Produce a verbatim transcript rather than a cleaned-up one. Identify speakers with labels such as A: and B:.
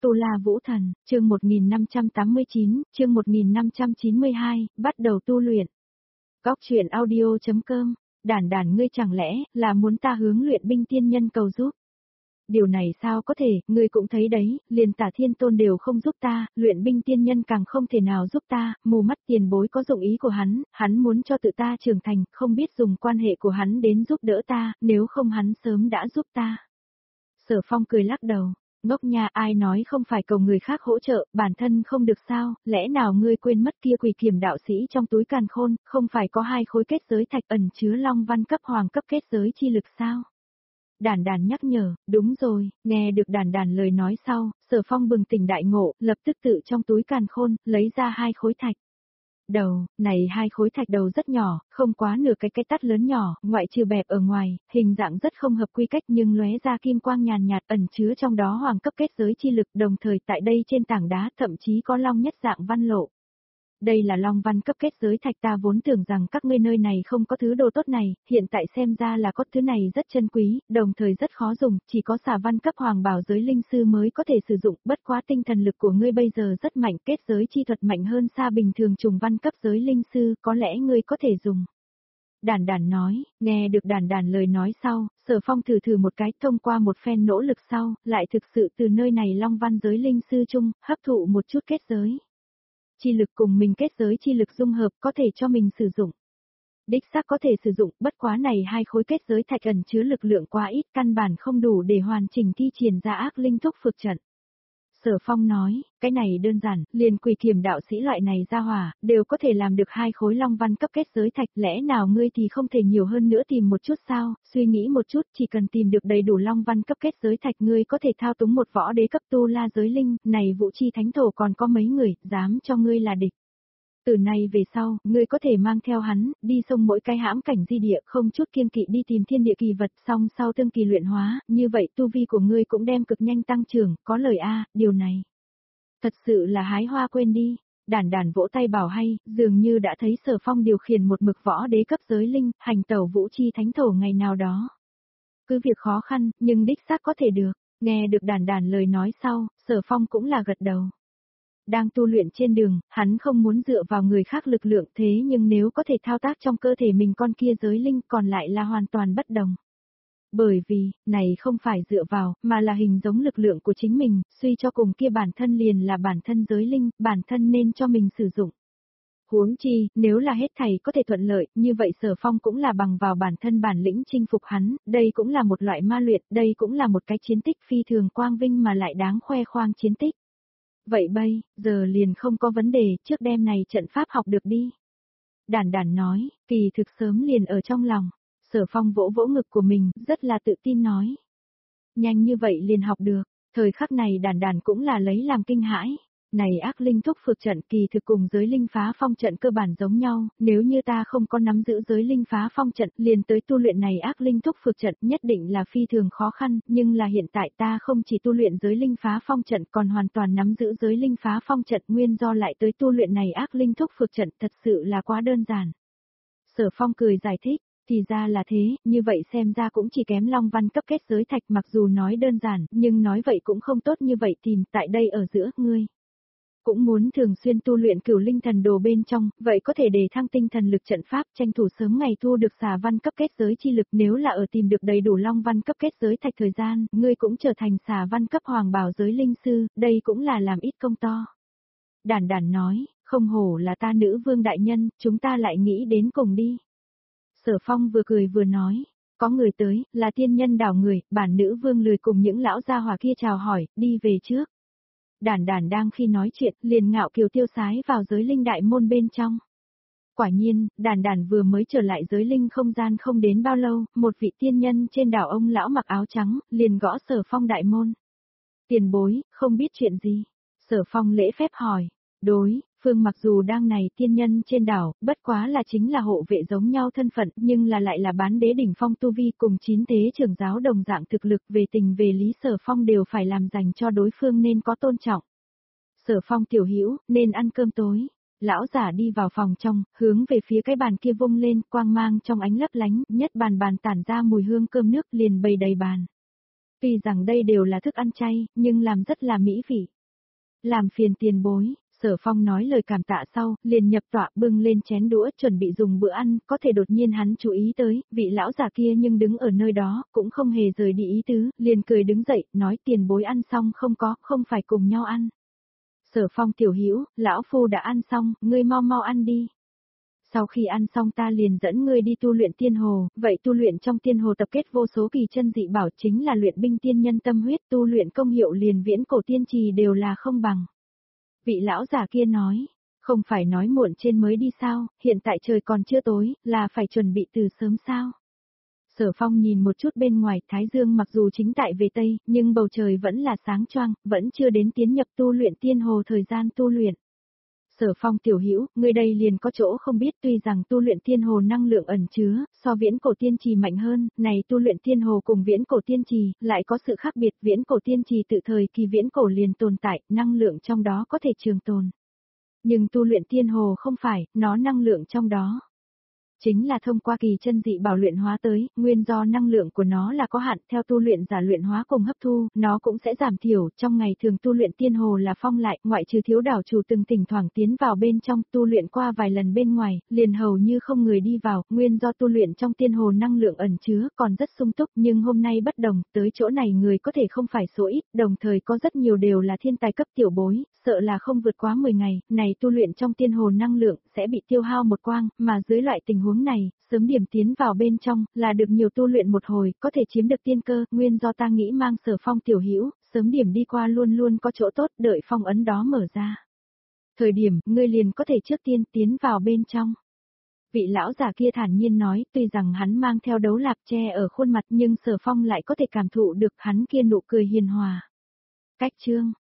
A: Tu La Vũ Thần, chương một nghìn năm trăm tám mươi chín, chương một nghìn năm trăm chín mươi hai, bắt đầu tu luyện. Góc truyện audio chấm com, Đản Đản ngươi chẳng lẽ là muốn ta hướng luyện binh tiên nhân cầu giúp? Điều này sao có thể, ngươi cũng thấy đấy, liền Tả Thiên Tôn đều không giúp ta, luyện binh tiên nhân càng không thể nào giúp ta, mù mắt tiền bối có dụng ý của hắn, hắn muốn cho tự ta trưởng thành, không biết dùng quan hệ của hắn đến giúp đỡ ta, nếu không hắn sớm đã giúp ta. Sở Phong cười lắc đầu. Ngốc nha, ai nói không phải cầu người khác hỗ trợ, bản thân không được sao, lẽ nào ngươi quên mất kia Quỷ Kiểm đạo sĩ trong túi càn khôn, không phải có hai khối kết giới thạch ẩn chứa long văn cấp hoàng cấp kết giới chi lực sao? Đản Đản nhắc nhở, đúng rồi, nghe được Đản Đản lời nói sau, Sở Phong bừng tỉnh đại ngộ, lập tức tự trong túi càn khôn, lấy ra hai khối thạch. Đầu, này hai khối thạch đầu rất nhỏ, không quá nửa cái cái tát lớn nhỏ, ngoại trừ bẹp ở ngoài, hình dạng rất không hợp quy cách nhưng lóe ra kim quang nhàn nhạt ẩn chứa trong đó hoàng cấp kết giới chi lực, đồng thời tại đây trên tảng đá thậm chí có long nhất dạng văn lộ. Đây là long văn cấp kết giới thạch, ta vốn tưởng rằng các ngươi nơi này không có thứ đồ tốt này, hiện tại xem ra là có thứ này rất chân quý, đồng thời rất khó dùng, chỉ có xà văn cấp hoàng bảo giới linh sư mới có thể sử dụng, bất quá tinh thần lực của ngươi bây giờ rất mạnh, kết giới chi thuật mạnh hơn xa bình thường trùng văn cấp giới linh sư, có lẽ ngươi có thể dùng. Đản Đản nói, nghe được Đản Đản lời nói sau, Sở Phong thử thử một cái, thông qua một phen nỗ lực sau, lại thực sự từ nơi này long văn giới linh sư chung, hấp thụ một chút kết giới chi lực cùng mình kết giới chi lực dung hợp có thể cho mình sử dụng. Đích xác có thể sử dụng, bất quá này hai khối kết giới thạch ẩn chứa lực lượng quá ít, căn bản không đủ để hoàn chỉnh thi triển ra ác linh thúc phược trận. Sở Phong nói, cái này đơn giản, liền Quỷ Kiểm đạo sĩ loại này ra hỏa, đều có thể làm được hai khối long văn cấp kết giới thạch, lẽ nào ngươi thì không thể nhiều hơn nữa tìm một chút sao, suy nghĩ một chút, chỉ cần tìm được đầy đủ long văn cấp kết giới thạch ngươi có thể thao túng một võ đế cấp tu la giới linh, này Vũ Chi Thánh Thổ còn có mấy người, dám cho ngươi là địch. Từ nay về sau, ngươi có thể mang theo hắn, đi sông mỗi cái hãm cảnh di địa, không chút kiêng kỵ đi tìm thiên địa kỳ vật, song sau tương kỳ luyện hóa, như vậy tu vi của ngươi cũng đem cực nhanh tăng trưởng, có lời a, điều này. Thật sự là hái hoa quên đi. Đản Đản vỗ tay bảo hay, dường như đã thấy Sở Phong điều khiển một mực võ đế cấp giới linh, hành tẩu Vũ Chi Thánh Thổ ngày nào đó. Cứ việc khó khăn, nhưng đích xác có thể được. Nghe được Đản Đản lời nói sau, Sở Phong cũng là gật đầu. Đang tu luyện trên đường, hắn không muốn dựa vào người khác lực lượng, thế nhưng nếu có thể thao tác trong cơ thể mình con kia giới linh còn lại là hoàn toàn bất đồng. Bởi vì, này không phải dựa vào, mà là hình giống lực lượng của chính mình, suy cho cùng kia bản thân liền là bản thân giới linh, bản thân nên cho mình sử dụng. Huống chi, nếu là hết thảy có thể thuận lợi, như vậy Sở Phong cũng là bằng vào bản thân bản lĩnh chinh phục hắn, đây cũng là một loại ma luyện, đây cũng là một cái chiến tích phi thường quang vinh mà lại đáng khoe khoang chiến tích. Vậy bây, giờ liền không có vấn đề, trước đêm này trận pháp học được đi. Đản Đản nói, kỳ thực sớm liền ở trong lòng. Sở Phong vỗ vỗ ngực của mình, rất là tự tin nói. Nhanh như vậy liền học được, thời khắc này Đản Đản cũng là lấy làm kinh hãi. Này ác linh thúc phược trận kỳ thực cùng giới linh phá phong trận cơ bản giống nhau, nếu như ta không có nắm giữ giới linh phá phong trận liền tới tu luyện này ác linh thúc phược trận nhất định là phi thường khó khăn, nhưng là hiện tại ta không chỉ tu luyện giới linh phá phong trận còn hoàn toàn nắm giữ giới linh phá phong trận nguyên do lại tới tu luyện này ác linh thúc phược trận thật sự là quá đơn giản. Sở Phong cười giải thích. Thì ra là thế, như vậy xem ra cũng chỉ kém long văn cấp kết giới thạch, mặc dù nói đơn giản, nhưng nói vậy cũng không tốt như vậy tìm tại đây ở giữa ngươi. Cũng muốn thường xuyên tu luyện cửu linh thần đồ bên trong, vậy có thể đề thăng tinh thần lực trận pháp, tranh thủ sớm ngày thu được xà văn cấp kết giới chi lực, nếu là ở tìm được đầy đủ long văn cấp kết giới thạch thời gian, ngươi cũng trở thành xà văn cấp hoàng bảo giới linh sư, đây cũng là làm ít công to. Đản Đản nói, không hổ là ta nữ vương đại nhân, chúng ta lại nghĩ đến cùng đi. Sở Phong vừa cười vừa nói, có người tới, là tiên nhân đảo người, bản nữ vương lười cùng những lão gia hỏa kia chào hỏi, đi về trước. Đản Đản đang khi nói chuyện, liền ngạo kiều tiêu sái vào giới linh đại môn bên trong. Quả nhiên, Đản Đản vừa mới trở lại giới linh không gian không đến bao lâu, một vị tiên nhân trên đảo ông lão mặc áo trắng, liền gõ Sở Phong đại môn. Tiền bối, không biết chuyện gì? Sở Phong lễ phép hỏi, đối. Phương mặc dù đang này tiên nhân trên đảo, bất quá là chính là hộ vệ giống nhau thân phận, nhưng là lại là bán đế đỉnh phong tu vi cùng chín thế trưởng giáo đồng dạng thực lực, về tình về lý Sở Phong đều phải làm dành cho đối phương nên có tôn trọng. Sở Phong tiểu hữu, nên ăn cơm tối. Lão giả đi vào phòng trong, hướng về phía cái bàn kia vung lên, quang mang trong ánh lấp lánh, nhất bàn bàn tản ra mùi hương cơm nước liền bày đầy bàn. Tuy rằng đây đều là thức ăn chay, nhưng làm rất là mỹ vị. Làm phiền tiền bối. Sở Phong nói lời cảm tạ sau, liền nhập tọa bưng lên chén đũa chuẩn bị dùng bữa ăn, có thể đột nhiên hắn chú ý tới, vị lão già kia nhưng đứng ở nơi đó, cũng không hề rời đi ý tứ, liền cười đứng dậy, nói tiền bối ăn xong không có, không phải cùng nhau ăn. Sở Phong tiểu hữu, lão phu đã ăn xong, ngươi mau mau ăn đi. Sau khi ăn xong ta liền dẫn ngươi đi tu luyện tiên hồ, vậy tu luyện trong tiên hồ tập kết vô số kỳ chân dị bảo chính là luyện binh tiên nhân tâm huyết, tu luyện công hiệu liền viễn cổ tiên trì đều là không bằng. Vị lão già kia nói, không phải nói muộn trên mới đi sao, hiện tại trời còn chưa tối, là phải chuẩn bị từ sớm sao. Sở Phong nhìn một chút bên ngoài, Thái Dương mặc dù chính tại về Tây, nhưng bầu trời vẫn là sáng choang, vẫn chưa đến tiến nhập tu luyện tiên hồ thời gian tu luyện. Sở Phong tiểu hữu, ngươi đây liền có chỗ không biết, tuy rằng tu luyện tiên hồ năng lượng ẩn chứa, so viễn cổ tiên trì mạnh hơn, này tu luyện tiên hồ cùng viễn cổ tiên trì, lại có sự khác biệt, viễn cổ tiên trì tự thời kỳ viễn cổ liền tồn tại, năng lượng trong đó có thể trường tồn. Nhưng tu luyện tiên hồ không phải, nó năng lượng trong đó chính là thông qua kỳ chân dị bảo luyện hóa tới, nguyên do năng lượng của nó là có hạn, theo tu luyện giả luyện hóa cùng hấp thu, nó cũng sẽ giảm thiểu, trong ngày thường tu luyện tiên hồ là phong lại, ngoại trừ thiếu đảo chủ từng thỉnh thoảng tiến vào bên trong, tu luyện qua vài lần bên ngoài, liền hầu như không người đi vào, nguyên do tu luyện trong tiên hồ năng lượng ẩn chứa, còn rất sung túc, nhưng hôm nay bất đồng, tới chỗ này người có thể không phải số ít, đồng thời có rất nhiều đều là thiên tài cấp tiểu bối, sợ là không vượt quá mười ngày, này tu luyện trong tiên hồ năng lượng, sẽ bị tiêu hao một quang, mà dưới loại tình huống này, sớm điểm tiến vào bên trong, là được nhiều tu luyện một hồi, có thể chiếm được tiên cơ, nguyên do ta nghĩ mang Sở Phong tiểu hữu, sớm điểm đi qua luôn luôn có chỗ tốt, đợi phong ấn đó mở ra. Thời điểm, ngươi liền có thể trước tiên tiến vào bên trong. Vị lão già kia thản nhiên nói, tuy rằng hắn mang theo đấu lạp che ở khuôn mặt nhưng Sở Phong lại có thể cảm thụ được hắn kia nụ cười hiền hòa. Cách chương